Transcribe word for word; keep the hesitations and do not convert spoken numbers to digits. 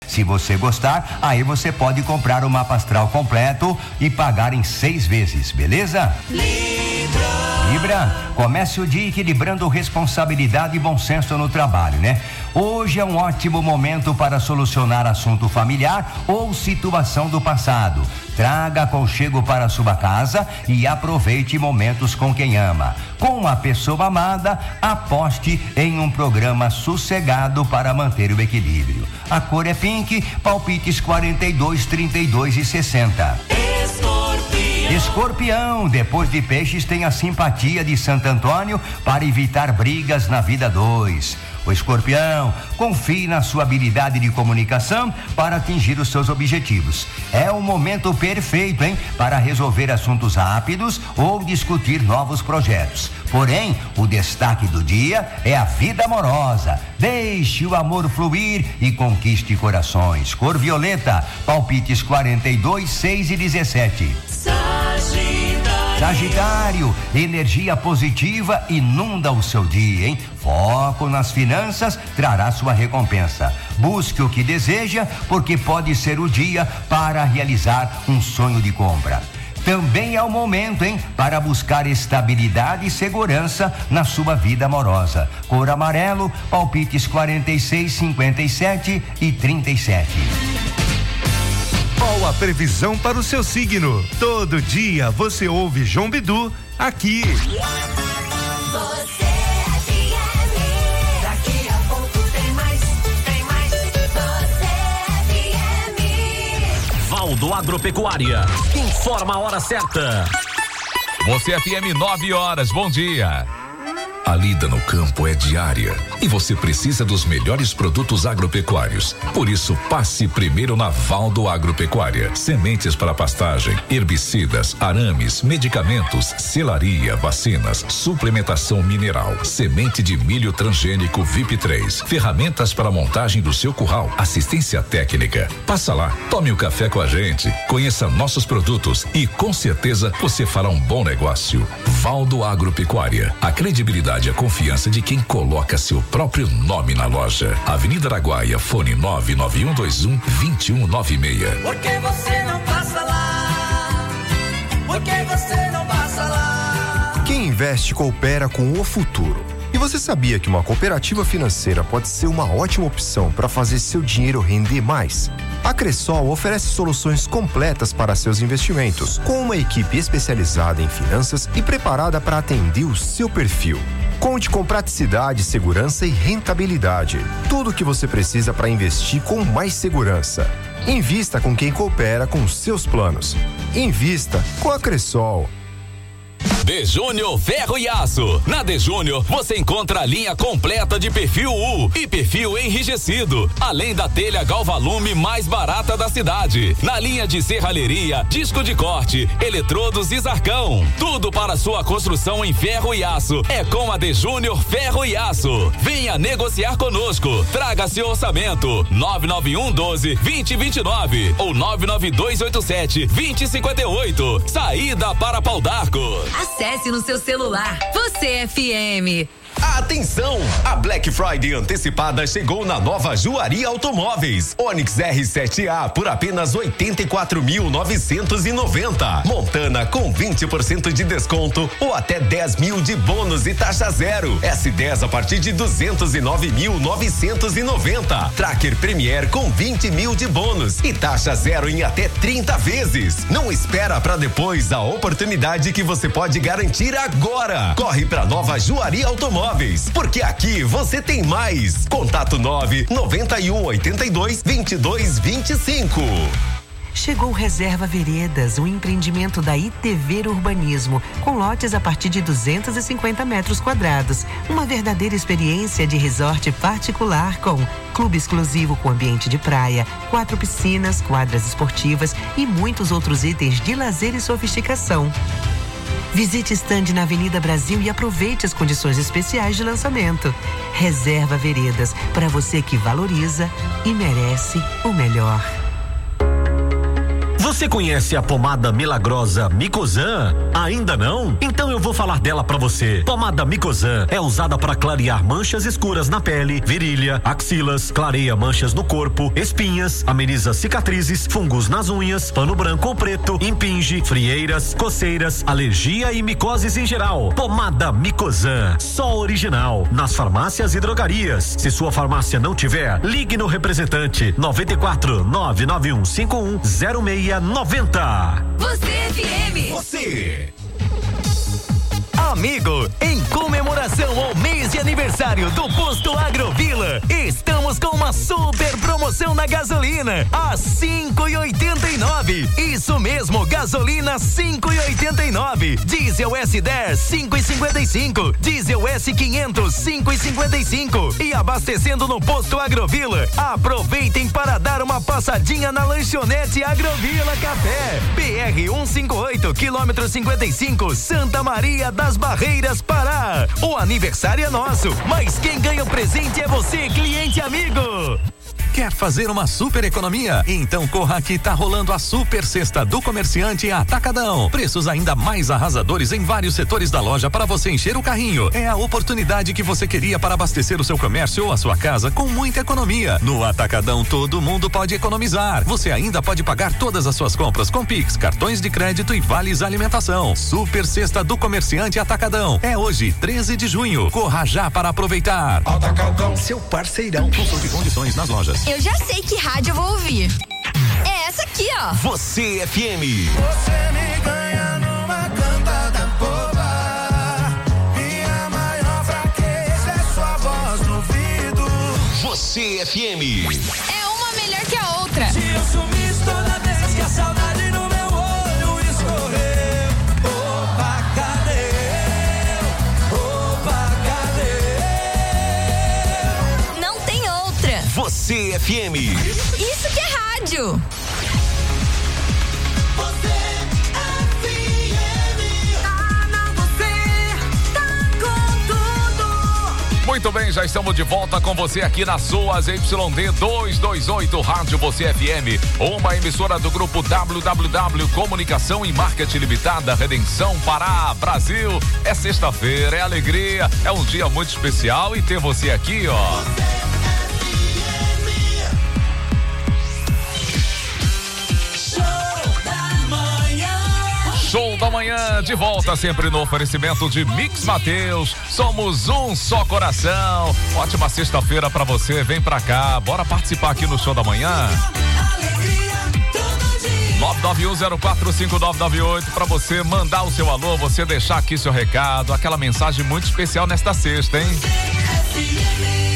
Se você gostar, aí você pode comprar o mapa astral completo e pagar em seis vezes, beleza? Libra. Libra, comece o dia equilibrando responsabilidade e bom senso no trabalho, né? Hoje é um ótimo momento para solucionar assunto familiar ou situação do passado. Traga aconchego para a sua casa e aproveite momentos com quem ama. Com a pessoa amada, aposte em um programa sossegado para manter o equilíbrio. A cor é pink, palpites quarenta e dois, trinta e dois e sessenta. Escorpião. Escorpião, depois de Peixes, tem a simpatia de Santo Antônio para evitar brigas na vida dois. O Escorpião, confie na sua habilidade de comunicação para atingir os seus objetivos. É o momento perfeito, hein, para resolver assuntos rápidos ou discutir novos projetos. Porém, o destaque do dia é a vida amorosa. Deixe o amor fluir e conquiste corações. Cor violeta, palpites quarenta e dois, seis e dezessete. Sagitário, energia positiva inunda o seu dia, hein? Foco nas finanças trará sua recompensa. Busque o que deseja, porque pode ser o dia para realizar um sonho de compra. Também é o momento, hein, para buscar estabilidade e segurança na sua vida amorosa. Cor amarelo, palpites quarenta e seis, cinquenta e sete e trinta e sete. Qual a previsão para o seu signo? Todo dia você ouve João Bidu aqui. Você é F M. Daqui a pouco tem mais, tem mais. Você é F M. Valdo Agropecuária. Informa a hora certa. Você F M, nove horas. Bom dia. A lida no campo é diária e você precisa dos melhores produtos agropecuários. Por isso, passe primeiro na Valdo Agropecuária. Sementes para pastagem, herbicidas, arames, medicamentos, selaria, vacinas, suplementação mineral, semente de milho transgênico V I P três, ferramentas para montagem do seu curral, assistência técnica. Passa lá, tome um café com a gente, conheça nossos produtos e com certeza você fará um bom negócio. Valdo Agropecuária, a credibilidade e a confiança de quem coloca seu próprio nome na loja. Avenida Araguaia, fone nove nove um dois um, dois um nove seis. Por que você não passa lá? Por que você não passa lá? Quem investe coopera com o futuro. E você sabia que uma cooperativa financeira pode ser uma ótima opção para fazer seu dinheiro render mais? A Cressol oferece soluções completas para seus investimentos, com uma equipe especializada em finanças e preparada para atender o seu perfil. Conte com praticidade, segurança e rentabilidade. Tudo o que você precisa para investir com mais segurança. Invista com quem coopera com seus planos. Invista com a Cressol. De Júnior Ferro e Aço. Na De Júnior você encontra a linha completa de perfil U e perfil enrijecido, além da telha Galvalume mais barata da cidade. Na linha de serralheria, disco de corte, eletrodos e zarcão. Tudo para sua construção em ferro e aço é com a De Júnior Ferro e Aço. Venha negociar conosco. Traga seu orçamento. nove nove um doze, vinte, vinte e nove ou nove nove dois oito sete, vinte, cinquenta e oito. Saída para Pau d'Arco. Acesse no seu celular. Você F M. Atenção! A Black Friday antecipada chegou na nova Juari Automóveis. Onix R sete A por apenas oitenta e quatro mil novecentos e noventa. Montana com vinte por cento de desconto ou até dez mil de bônus e taxa zero. S dez a partir de duzentos e nove mil novecentos e noventa. Tracker Premier com vinte mil de bônus e taxa zero em até trinta vezes. Não espera para depois a oportunidade que você pode garantir agora. Corre para nova Juari Automóveis. Porque aqui você tem mais. Contato nove noventa e um oitenta e dois vinte e dois vinte e cinco. Chegou Reserva Veredas, um empreendimento da Itever Urbanismo, com lotes a partir de duzentos e cinquenta metros quadrados. Uma verdadeira experiência de resort particular com clube exclusivo com ambiente de praia, quatro piscinas, quadras esportivas e muitos outros itens de lazer e sofisticação. Visite estande na Avenida Brasil e aproveite as condições especiais de lançamento. Reserva Veredas, para você que valoriza e merece o melhor. Você conhece a pomada milagrosa Micozan? Ainda não? Então eu vou falar dela pra você. Pomada Micozan é usada para clarear manchas escuras na pele, virilha, axilas, clareia manchas no corpo, espinhas, ameniza cicatrizes, fungos nas unhas, pano branco ou preto, impinge, frieiras, coceiras, alergia e micoses em geral. Pomada Micozan, só original, nas farmácias e drogarias. Se sua farmácia não tiver, ligue no representante noventa e quatro, nove nove um cinco um zero seis noventa. Você F M. Você. Amigo, em comemoração ao mês de aniversário do Posto Agrovila, estamos com uma super promoção na gasolina a cinco e oitenta e nove. Isso mesmo, gasolina cinco e oitenta e nove. Diesel S dez cinco e cinquenta e cinco. Diesel S quinhentos cinco e cinquenta e cinco. E abastecendo no Posto Agrovila, aproveitem para dar uma passadinha na lanchonete Agrovila Café. B R cento e cinquenta e oito, quilômetro cinquenta e cinco, Santa Maria das Barreiras, Pará. O aniversário é nosso, mas quem ganha o presente é você, cliente amigo. Quer fazer uma super economia? Então corra aqui, tá rolando a Super Sexta do Comerciante Atacadão. Preços ainda mais arrasadores em vários setores da loja para você encher o carrinho. É a oportunidade que você queria para abastecer o seu comércio ou a sua casa com muita economia. No Atacadão todo mundo pode economizar. Você ainda pode pagar todas as suas compras com Pix, cartões de crédito e vales alimentação. Super Sexta do Comerciante Atacadão. É hoje, treze de junho. Corra já para aproveitar. Atacadão, seu parceirão. Consulte condições nas lojas. Eu já sei que rádio eu vou ouvir. É essa aqui, ó. Você F M. Você me ganha numa cantada boba. Minha maior fraqueza é sua voz no ouvido. Você F M. É uma melhor que a outra. Se eu sumisse toda vez que a saudade no meu olho escorreu. Opa, cadê eu? Opa, cadê eu? Não tem outra. Você F M. Isso que é rádio. Muito bem, já estamos de volta com você aqui na Suas Y D duzentos e vinte e oito Rádio Você F M, uma emissora do grupo W W W Comunicação e Marketing Limitada, Redenção, Pará, Brasil. É sexta-feira, é alegria, é um dia muito especial e ter você aqui, ó. Show da Manhã, de volta sempre no oferecimento de Mix Mateus. Somos um só coração. Ótima sexta-feira pra você, vem pra cá, bora participar aqui no Show da Manhã. nove nove um zero quatro cinco nove nove oito pra você mandar o seu alô, você deixar aqui seu recado, aquela mensagem muito especial nesta sexta, hein?